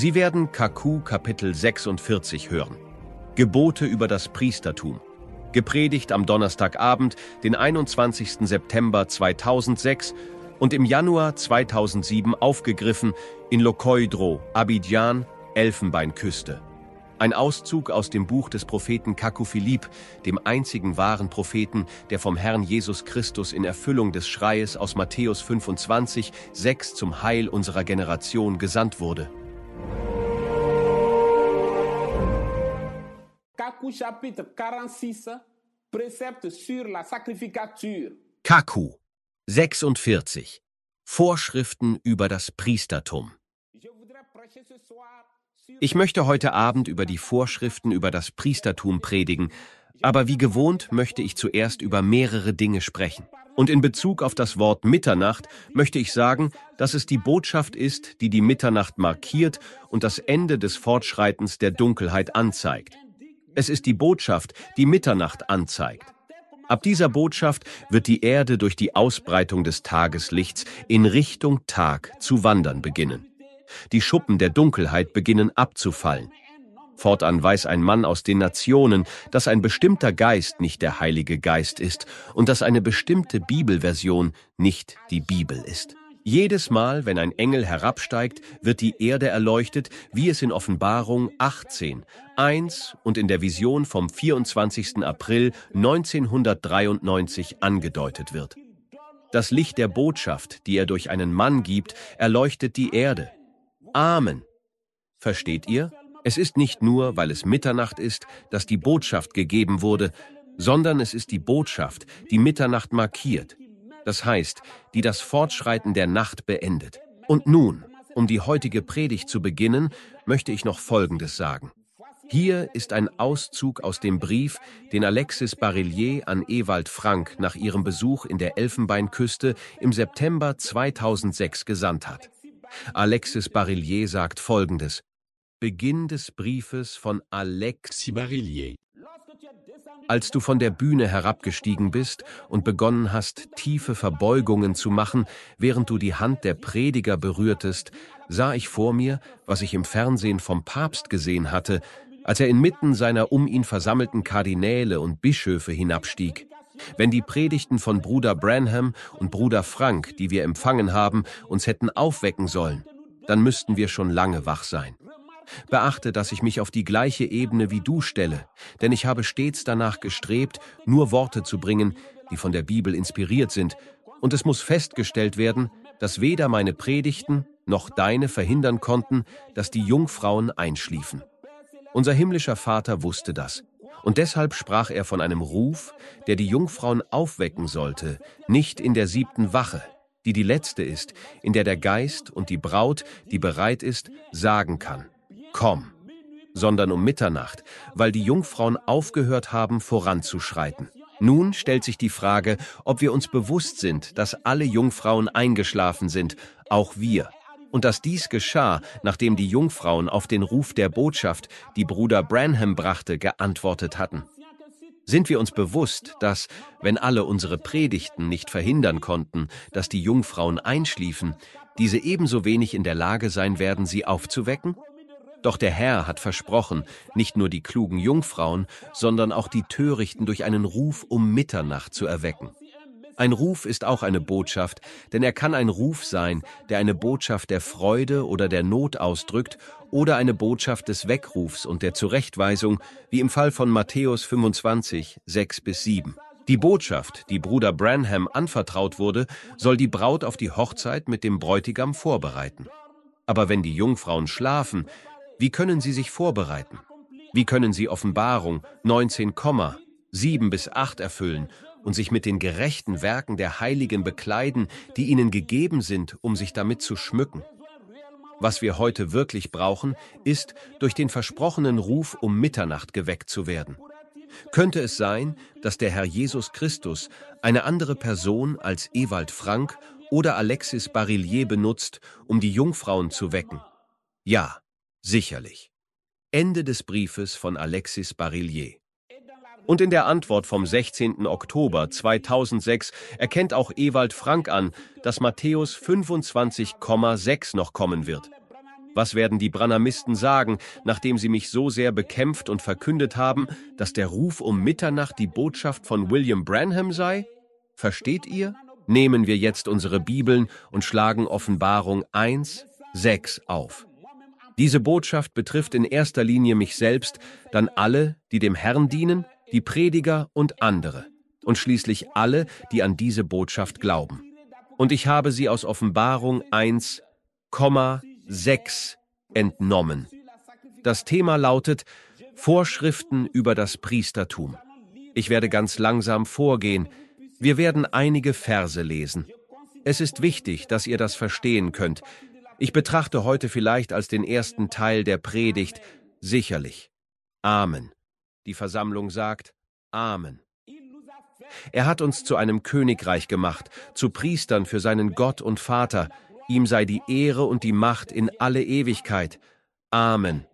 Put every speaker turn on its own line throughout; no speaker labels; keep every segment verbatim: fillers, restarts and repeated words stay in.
Sie werden K Q Kapitel sechsundvierzig hören. Gebote über das Priestertum. Gepredigt am Donnerstagabend, den einundzwanzigsten September zweitausendsechs und im Januar zweitausendsieben aufgegriffen in Lokoidro, Abidjan, Elfenbeinküste. Ein Auszug aus dem Buch des Propheten Kakufilip, dem einzigen wahren Propheten, der vom Herrn Jesus Christus in Erfüllung des Schreies aus Matthäus fünfundzwanzig, sechs zum Heil unserer Generation gesandt wurde.
Kaku chapitre quarante-six, précepte sur la sacrificature.
Kaku sechsundvierzig. Vorschriften über das Priestertum. Ich möchte heute Abend über die Vorschriften über das Priestertum predigen, aber wie gewohnt möchte ich zuerst über mehrere Dinge sprechen. Und in Bezug auf das Wort Mitternacht möchte ich sagen, dass es die Botschaft ist, die die Mitternacht markiert und das Ende des Fortschreitens der Dunkelheit anzeigt. Es ist die Botschaft, die Mitternacht anzeigt. Ab dieser Botschaft wird die Erde durch die Ausbreitung des Tageslichts in Richtung Tag zu wandern beginnen. Die Schuppen der Dunkelheit beginnen abzufallen. Fortan weiß ein Mann aus den Nationen, dass ein bestimmter Geist nicht der Heilige Geist ist und dass eine bestimmte Bibelversion nicht die Bibel ist. Jedes Mal, wenn ein Engel herabsteigt, wird die Erde erleuchtet, wie es in Offenbarung achtzehn, eins und in der Vision vom vierundzwanzigsten April neunzehnhundertdreiundneunzig angedeutet wird. Das Licht der Botschaft, die er durch einen Mann gibt, erleuchtet die Erde. Amen. Versteht ihr? Es ist nicht nur, weil es Mitternacht ist, dass die Botschaft gegeben wurde, sondern es ist die Botschaft, die Mitternacht markiert. Das heißt, die das Fortschreiten der Nacht beendet. Und nun, um die heutige Predigt zu beginnen, möchte ich noch Folgendes sagen. Hier ist ein Auszug aus dem Brief, den Alexis Barillier an Ewald Frank nach ihrem Besuch in der Elfenbeinküste im September zweitausendsechs gesandt hat. Alexis Barillier sagt Folgendes: Beginn des Briefes von Alexis Barillier. Als du von der Bühne herabgestiegen bist und begonnen hast, tiefe Verbeugungen zu machen, während du die Hand der Prediger berührtest, sah ich vor mir, was ich im Fernsehen vom Papst gesehen hatte, als er inmitten seiner um ihn versammelten Kardinäle und Bischöfe hinabstieg. Wenn die Predigten von Bruder Branham und Bruder Frank, die wir empfangen haben, uns hätten aufwecken sollen, dann müssten wir schon lange wach sein. Beachte, dass ich mich auf die gleiche Ebene wie du stelle, denn ich habe stets danach gestrebt, nur Worte zu bringen, die von der Bibel inspiriert sind, und es muss festgestellt werden, dass weder meine Predigten noch deine verhindern konnten, dass die Jungfrauen einschliefen. Unser himmlischer Vater wusste das, und deshalb sprach er von einem Ruf, der die Jungfrauen aufwecken sollte, nicht in der siebten Wache, die die letzte ist, in der der Geist und die Braut, die bereit ist, sagen kann: Komm, sondern um Mitternacht, weil die Jungfrauen aufgehört haben, voranzuschreiten. Nun stellt sich die Frage, ob wir uns bewusst sind, dass alle Jungfrauen eingeschlafen sind, auch wir, und dass dies geschah, nachdem die Jungfrauen auf den Ruf der Botschaft, die Bruder Branham brachte, geantwortet hatten. Sind wir uns bewusst, dass, wenn alle unsere Predigten nicht verhindern konnten, dass die Jungfrauen einschliefen, diese ebenso wenig in der Lage sein werden, sie aufzuwecken? Doch der Herr hat versprochen, nicht nur die klugen Jungfrauen, sondern auch die Törichten durch einen Ruf um Mitternacht zu erwecken. Ein Ruf ist auch eine Botschaft, denn er kann ein Ruf sein, der eine Botschaft der Freude oder der Not ausdrückt oder eine Botschaft des Weckrufs und der Zurechtweisung, wie im Fall von Matthäus fünfundzwanzig, sechs bis sieben. Die Botschaft, die Bruder Branham anvertraut wurde, soll die Braut auf die Hochzeit mit dem Bräutigam vorbereiten. Aber wenn die Jungfrauen schlafen, wie können sie sich vorbereiten? Wie können sie Offenbarung neunzehn, sieben bis acht erfüllen und sich mit den gerechten Werken der Heiligen bekleiden, die ihnen gegeben sind, um sich damit zu schmücken? Was wir heute wirklich brauchen, ist, durch den versprochenen Ruf um Mitternacht geweckt zu werden. Könnte es sein, dass der Herr Jesus Christus eine andere Person als Ewald Frank oder Alexis Barillier benutzt, um die Jungfrauen zu wecken? Ja, sicherlich. Ende des Briefes von Alexis Barillier. Und in der Antwort vom sechzehnten Oktober zweitausendsechs erkennt auch Ewald Frank an, dass Matthäus fünfundzwanzig, sechs noch kommen wird. Was werden die Branhamisten sagen, nachdem sie mich so sehr bekämpft und verkündet haben, dass der Ruf um Mitternacht die Botschaft von William Branham sei? Versteht ihr? Nehmen wir jetzt unsere Bibeln und schlagen Offenbarung eins, sechs auf. Diese Botschaft betrifft in erster Linie mich selbst, dann alle, die dem Herrn dienen, die Prediger und andere, und schließlich alle, die an diese Botschaft glauben. Und ich habe sie aus Offenbarung eins, sechs entnommen. Das Thema lautet Vorschriften über das Priestertum. Ich werde ganz langsam vorgehen. Wir werden einige Verse lesen. Es ist wichtig, dass ihr das verstehen könnt. Ich betrachte heute vielleicht als den ersten Teil der Predigt, sicherlich. Amen. Die Versammlung sagt Amen. Er hat uns zu einem Königreich gemacht, zu Priestern für seinen Gott und Vater. Ihm sei die Ehre und die Macht in alle Ewigkeit. Amen.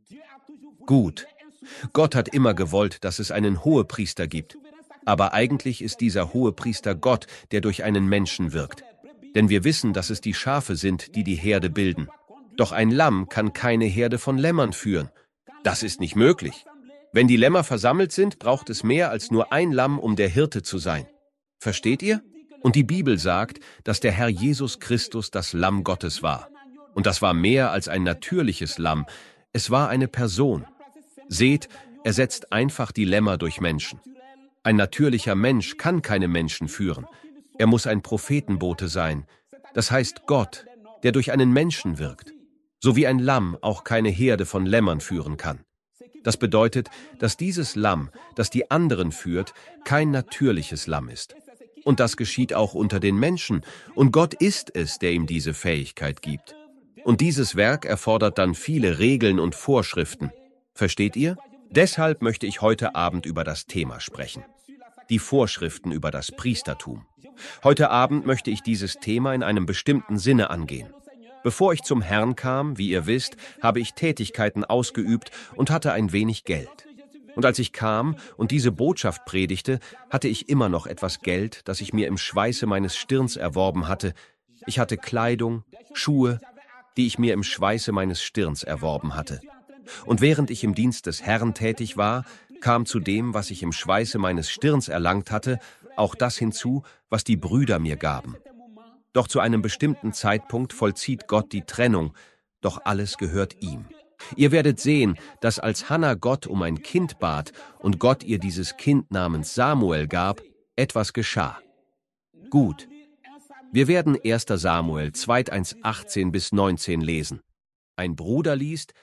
Gut. Gott hat immer gewollt, dass es einen Hohepriester gibt. Aber eigentlich ist dieser Hohepriester Gott, der durch einen Menschen wirkt. Denn wir wissen, dass es die Schafe sind, die die Herde bilden. Doch ein Lamm kann keine Herde von Lämmern führen. Das ist nicht möglich. Wenn die Lämmer versammelt sind, braucht es mehr als nur ein Lamm, um der Hirte zu sein. Versteht ihr? Und die Bibel sagt, dass der Herr Jesus Christus das Lamm Gottes war. Und das war mehr als ein natürliches Lamm. Es war eine Person. Seht, er setzt einfach die Lämmer durch Menschen. Ein natürlicher Mensch kann keine Menschen führen. Er muss ein Prophetenbote sein. Das heißt Gott, der durch einen Menschen wirkt. So wie ein Lamm auch keine Herde von Lämmern führen kann. Das bedeutet, dass dieses Lamm, das die anderen führt, kein natürliches Lamm ist. Und das geschieht auch unter den Menschen. Und Gott ist es, der ihm diese Fähigkeit gibt. Und dieses Werk erfordert dann viele Regeln und Vorschriften. Versteht ihr? Deshalb möchte ich heute Abend über das Thema sprechen. Die Vorschriften über das Priestertum. Heute Abend möchte ich dieses Thema in einem bestimmten Sinne angehen. Bevor ich zum Herrn kam, wie ihr wisst, habe ich Tätigkeiten ausgeübt und hatte ein wenig Geld. Und als ich kam und diese Botschaft predigte, hatte ich immer noch etwas Geld, das ich mir im Schweiße meines Stirns erworben hatte. Ich hatte Kleidung, Schuhe, die ich mir im Schweiße meines Stirns erworben hatte. Und während ich im Dienst des Herrn tätig war, kam zu dem, was ich im Schweiße meines Stirns erlangt hatte, auch das hinzu, was die Brüder mir gaben. Doch zu einem bestimmten Zeitpunkt vollzieht Gott die Trennung, doch alles gehört ihm. Ihr werdet sehen, dass als Hannah Gott um ein Kind bat und Gott ihr dieses Kind namens Samuel gab, etwas geschah. Gut. Wir werden erster Samuel zwei, eins, achtzehn bis neunzehn lesen. Ein Bruder liest: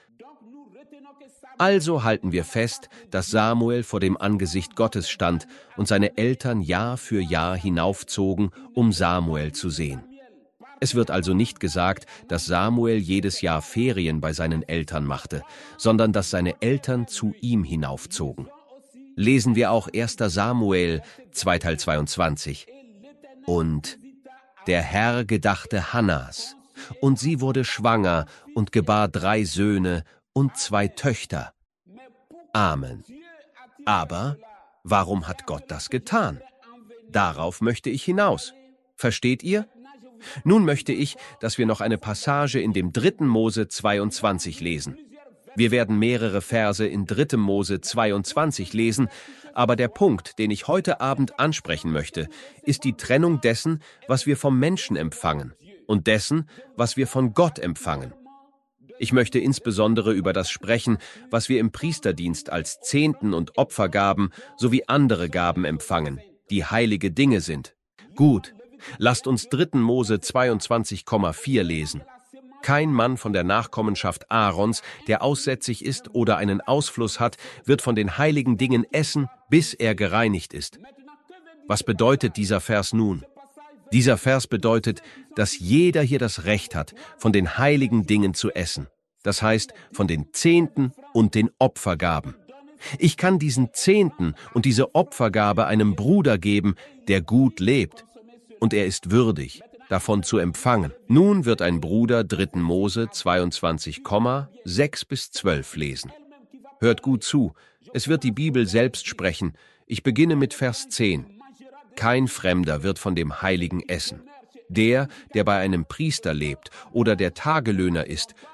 Also halten wir fest, dass Samuel vor dem Angesicht Gottes stand und seine Eltern Jahr für Jahr hinaufzogen, um Samuel zu sehen. Es wird also nicht gesagt, dass Samuel jedes Jahr Ferien bei seinen Eltern machte, sondern dass seine Eltern zu ihm hinaufzogen. Lesen wir auch erster Samuel zwei zweiundzwanzig. Und der Herr gedachte Hannas, und sie wurde schwanger und gebar drei Söhne und zwei Töchter. Amen. Aber warum hat Gott das getan? Darauf möchte ich hinaus. Versteht ihr? Nun möchte ich, dass wir noch eine Passage in dem dritten Mose zweiundzwanzig lesen. Wir werden mehrere Verse in dritter Mose zweiundzwanzig lesen, aber der Punkt, den ich heute Abend ansprechen möchte, ist die Trennung dessen, was wir vom Menschen empfangen, und dessen, was wir von Gott empfangen. Ich möchte insbesondere über das sprechen, was wir im Priesterdienst als Zehnten und Opfergaben sowie andere Gaben empfangen, die heilige Dinge sind. Gut, lasst uns dritter Mose zweiundzwanzig Komma vier lesen. Kein Mann von der Nachkommenschaft Aarons, der aussätzig ist oder einen Ausfluss hat, wird von den heiligen Dingen essen, bis er gereinigt ist. Was bedeutet dieser Vers nun? Dieser Vers bedeutet, dass jeder hier das Recht hat, von den heiligen Dingen zu essen. Das heißt, von den Zehnten und den Opfergaben. Ich kann diesen Zehnten und diese Opfergabe einem Bruder geben, der gut lebt. Und er ist würdig, davon zu empfangen. Nun wird ein Bruder dritter Mose zweiundzwanzig, sechs bis zwölf lesen. Hört gut zu, es wird die Bibel selbst sprechen. Ich beginne mit Vers zehn. Kein Fremder wird von dem Heiligen essen. Der, der bei einem Priester lebt oder der Tagelöhner ist,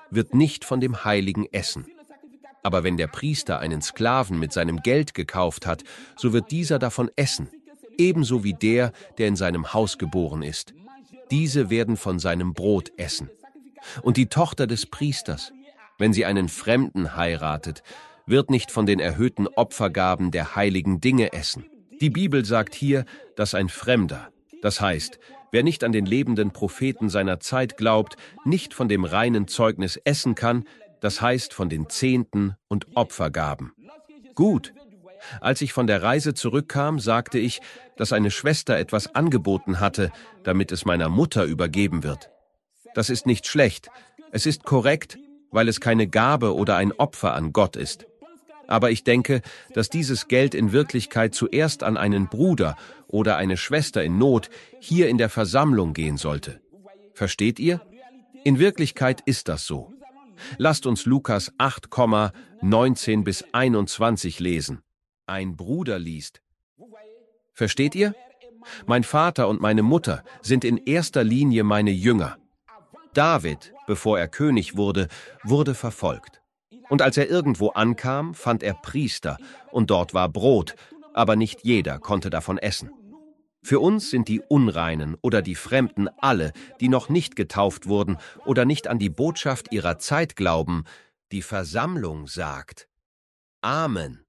wird nicht von dem Heiligen essen. Aber wenn der Priester einen Sklaven mit seinem Geld gekauft hat, so wird dieser davon essen, ebenso wie der, der in seinem Haus geboren ist. Diese werden von seinem Brot essen. Und die Tochter des Priesters, wenn sie einen Fremden heiratet, wird nicht von den erhöhten Opfergaben der heiligen Dinge essen. Die Bibel sagt hier, dass ein Fremder, das heißt, wer nicht an den lebenden Propheten seiner Zeit glaubt, nicht von dem reinen Zeugnis essen kann, das heißt von den Zehnten und Opfergaben. Gut. Als ich von der Reise zurückkam, sagte ich, dass eine Schwester etwas angeboten hatte, damit es meiner Mutter übergeben wird. Das ist nicht schlecht. Es ist korrekt, weil es keine Gabe oder ein Opfer an Gott ist. Aber ich denke, dass dieses Geld in Wirklichkeit zuerst an einen Bruder oder eine Schwester in Not hier in der Versammlung gehen sollte. Versteht ihr? In Wirklichkeit ist das so. Lasst uns Lukas acht, neunzehn bis einundzwanzig lesen. Ein Bruder liest. Versteht ihr? Mein Vater und meine Mutter sind in erster Linie meine Jünger. David, bevor er König wurde, wurde verfolgt. Und als er irgendwo ankam, fand er Priester, und dort war Brot, aber nicht jeder konnte davon essen. Für uns sind die Unreinen oder die Fremden alle, die noch nicht getauft wurden oder nicht an die Botschaft ihrer Zeit glauben. Die Versammlung sagt Amen.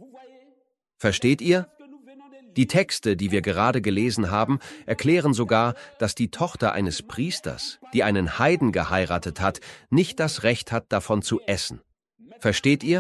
Versteht ihr? Die Texte, die wir gerade gelesen haben, erklären sogar, dass die Tochter eines Priesters, die einen Heiden geheiratet hat, nicht das Recht hat, davon zu essen. Versteht ihr?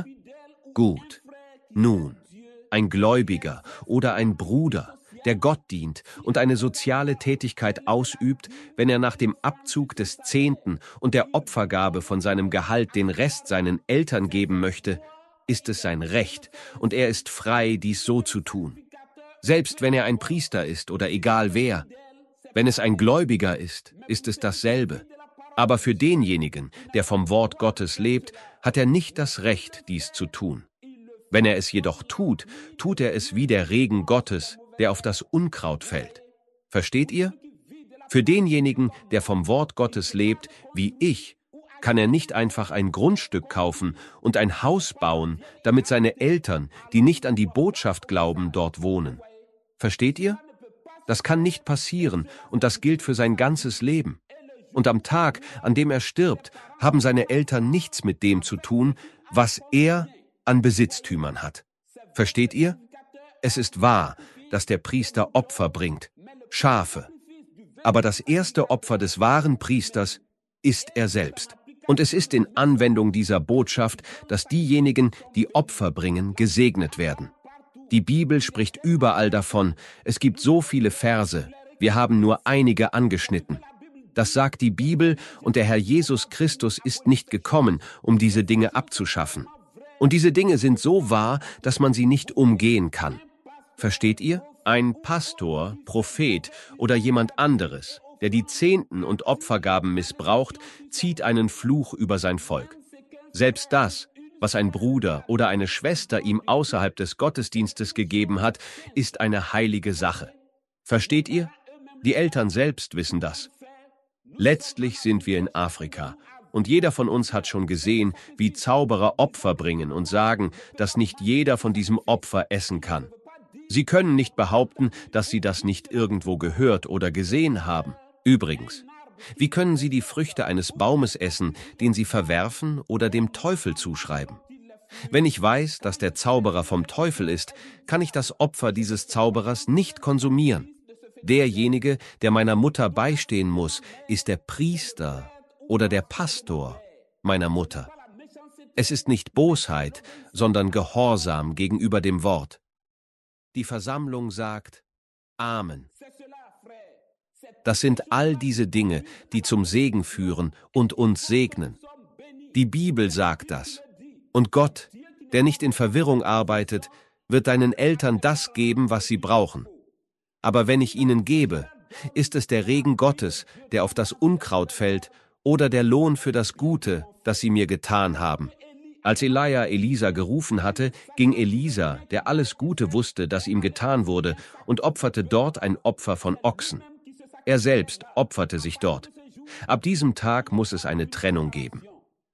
Gut. Nun, ein Gläubiger oder ein Bruder, der Gott dient und eine soziale Tätigkeit ausübt, wenn er nach dem Abzug des Zehnten und der Opfergabe von seinem Gehalt den Rest seinen Eltern geben möchte, ist es sein Recht und er ist frei, dies so zu tun. Selbst wenn er ein Priester ist oder egal wer. Wenn es ein Gläubiger ist, ist es dasselbe. Aber für denjenigen, der vom Wort Gottes lebt, hat er nicht das Recht, dies zu tun. Wenn er es jedoch tut, tut er es wie der Regen Gottes, der auf das Unkraut fällt. Versteht ihr? Für denjenigen, der vom Wort Gottes lebt, wie ich, kann er nicht einfach ein Grundstück kaufen und ein Haus bauen, damit seine Eltern, die nicht an die Botschaft glauben, dort wohnen. Versteht ihr? Das kann nicht passieren und das gilt für sein ganzes Leben. Und am Tag, an dem er stirbt, haben seine Eltern nichts mit dem zu tun, was er an Besitztümern hat. Versteht ihr? Es ist wahr, dass der Priester Opfer bringt, Schafe. Aber das erste Opfer des wahren Priesters ist er selbst. Und es ist in Anwendung dieser Botschaft, dass diejenigen, die Opfer bringen, gesegnet werden. Die Bibel spricht überall davon. Es gibt so viele Verse. Wir haben nur einige angeschnitten. Das sagt die Bibel, und der Herr Jesus Christus ist nicht gekommen, um diese Dinge abzuschaffen. Und diese Dinge sind so wahr, dass man sie nicht umgehen kann. Versteht ihr? Ein Pastor, Prophet oder jemand anderes, der die Zehnten und Opfergaben missbraucht, zieht einen Fluch über sein Volk. Selbst das, was ein Bruder oder eine Schwester ihm außerhalb des Gottesdienstes gegeben hat, ist eine heilige Sache. Versteht ihr? Die Eltern selbst wissen das. Letztlich sind wir in Afrika, und jeder von uns hat schon gesehen, wie Zauberer Opfer bringen und sagen, dass nicht jeder von diesem Opfer essen kann. Sie können nicht behaupten, dass sie das nicht irgendwo gehört oder gesehen haben. Übrigens, wie können sie die Früchte eines Baumes essen, den sie verwerfen oder dem Teufel zuschreiben? Wenn ich weiß, dass der Zauberer vom Teufel ist, kann ich das Opfer dieses Zauberers nicht konsumieren. Derjenige, der meiner Mutter beistehen muss, ist der Priester oder der Pastor meiner Mutter. Es ist nicht Bosheit, sondern Gehorsam gegenüber dem Wort. Die Versammlung sagt Amen. Das sind all diese Dinge, die zum Segen führen und uns segnen. Die Bibel sagt das. Und Gott, der nicht in Verwirrung arbeitet, wird deinen Eltern das geben, was sie brauchen. Aber wenn ich ihnen gebe, ist es der Regen Gottes, der auf das Unkraut fällt, oder der Lohn für das Gute, das sie mir getan haben. Als Elia Elisa gerufen hatte, ging Elisa, der alles Gute wusste, das ihm getan wurde, und opferte dort ein Opfer von Ochsen. Er selbst opferte sich dort. Ab diesem Tag muss es eine Trennung geben.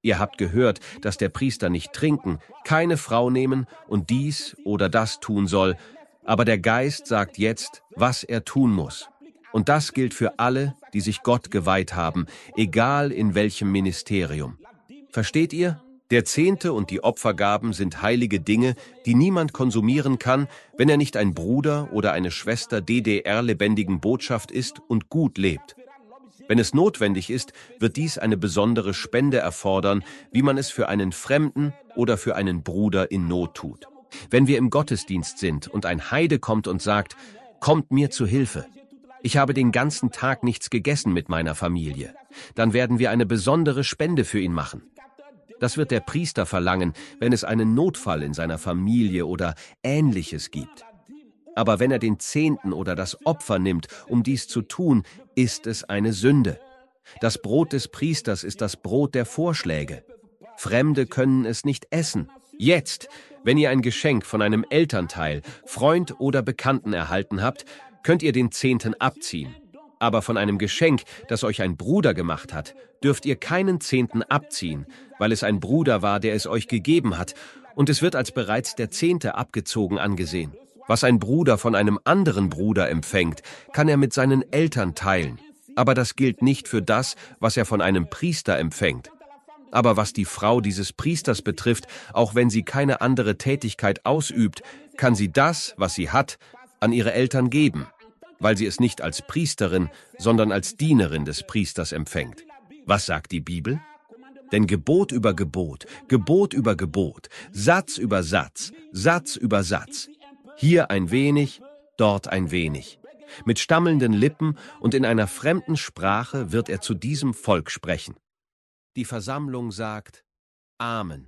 Ihr habt gehört, dass der Priester nicht trinken, keine Frau nehmen und dies oder das tun soll, aber der Geist sagt jetzt, was er tun muss. Und das gilt für alle, die sich Gott geweiht haben, egal in welchem Ministerium. Versteht ihr? Der Zehnte und die Opfergaben sind heilige Dinge, die niemand konsumieren kann, wenn er nicht ein Bruder oder eine Schwester D D R-lebendigen Botschaft ist und gut lebt. Wenn es notwendig ist, wird dies eine besondere Spende erfordern, wie man es für einen Fremden oder für einen Bruder in Not tut. Wenn wir im Gottesdienst sind und ein Heide kommt und sagt, kommt mir zu Hilfe. Ich habe den ganzen Tag nichts gegessen mit meiner Familie. Dann werden wir eine besondere Spende für ihn machen. Das wird der Priester verlangen, wenn es einen Notfall in seiner Familie oder Ähnliches gibt. Aber wenn er den Zehnten oder das Opfer nimmt, um dies zu tun, ist es eine Sünde. Das Brot des Priesters ist das Brot der Vorschläge. Fremde können es nicht essen. Jetzt, wenn ihr ein Geschenk von einem Elternteil, Freund oder Bekannten erhalten habt, könnt ihr den Zehnten abziehen. Aber von einem Geschenk, das euch ein Bruder gemacht hat, dürft ihr keinen Zehnten abziehen, weil es ein Bruder war, der es euch gegeben hat, und es wird als bereits der Zehnte abgezogen angesehen. Was ein Bruder von einem anderen Bruder empfängt, kann er mit seinen Eltern teilen. Aber das gilt nicht für das, was er von einem Priester empfängt. Aber was die Frau dieses Priesters betrifft, auch wenn sie keine andere Tätigkeit ausübt, kann sie das, was sie hat, an ihre Eltern geben, weil sie es nicht als Priesterin, sondern als Dienerin des Priesters empfängt. Was sagt die Bibel? Denn Gebot über Gebot, Gebot über Gebot, Satz über Satz, Satz über Satz. Hier ein wenig, dort ein wenig. Mit stammelnden Lippen und in einer fremden Sprache wird er zu diesem Volk sprechen. Die Versammlung sagt Amen.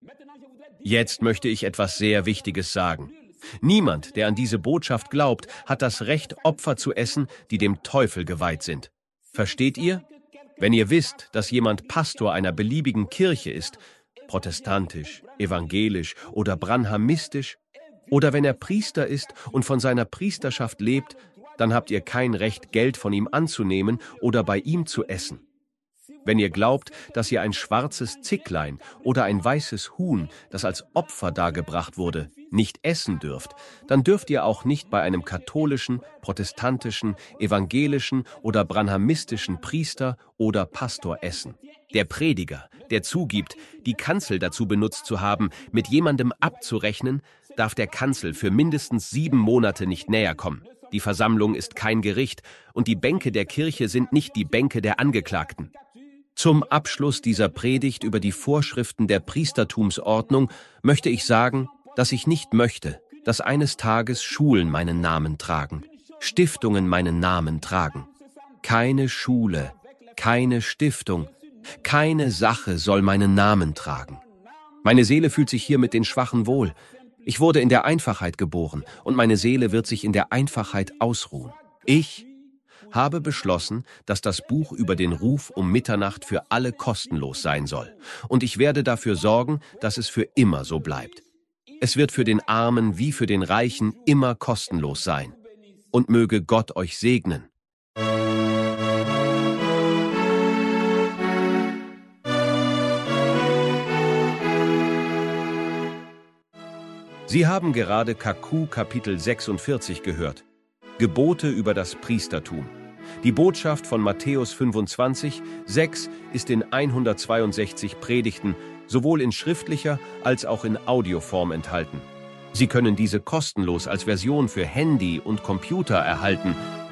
Jetzt möchte ich etwas sehr Wichtiges sagen. Niemand, der an diese Botschaft glaubt, hat das Recht, Opfer zu essen, die dem Teufel geweiht sind. Versteht ihr? Wenn ihr wisst, dass jemand Pastor einer beliebigen Kirche ist, protestantisch, evangelisch oder branhamistisch, oder wenn er Priester ist und von seiner Priesterschaft lebt, dann habt ihr kein Recht, Geld von ihm anzunehmen oder bei ihm zu essen. Wenn ihr glaubt, dass ihr ein schwarzes Zicklein oder ein weißes Huhn, das als Opfer dargebracht wurde, nicht essen dürft, dann dürft ihr auch nicht bei einem katholischen, protestantischen, evangelischen oder branhamistischen Priester oder Pastor essen. Der Prediger, der zugibt, die Kanzel dazu benutzt zu haben, mit jemandem abzurechnen, darf der Kanzel für mindestens sieben Monate nicht näher kommen. Die Versammlung ist kein Gericht und die Bänke der Kirche sind nicht die Bänke der Angeklagten. Zum Abschluss dieser Predigt über die Vorschriften der Priestertumsordnung möchte ich sagen, dass ich nicht möchte, dass eines Tages Schulen meinen Namen tragen, Stiftungen meinen Namen tragen. Keine Schule, keine Stiftung, keine Sache soll meinen Namen tragen. Meine Seele fühlt sich hier mit den Schwachen wohl. Ich wurde in der Einfachheit geboren und meine Seele wird sich in der Einfachheit ausruhen. Ich habe beschlossen, dass das Buch über den Ruf um Mitternacht für alle kostenlos sein soll. Und ich werde dafür sorgen, dass es für immer so bleibt. Es wird für den Armen wie für den Reichen immer kostenlos sein. Und möge Gott euch segnen. Sie haben gerade K Q Kapitel sechsundvierzig gehört. Gebote über das Priestertum. Die Botschaft von Matthäus fünfundzwanzig, sechs ist in hundertzweiundsechzig Predigten sowohl in schriftlicher als auch in Audioform enthalten. Sie können diese kostenlos als Version für Handy und Computer erhalten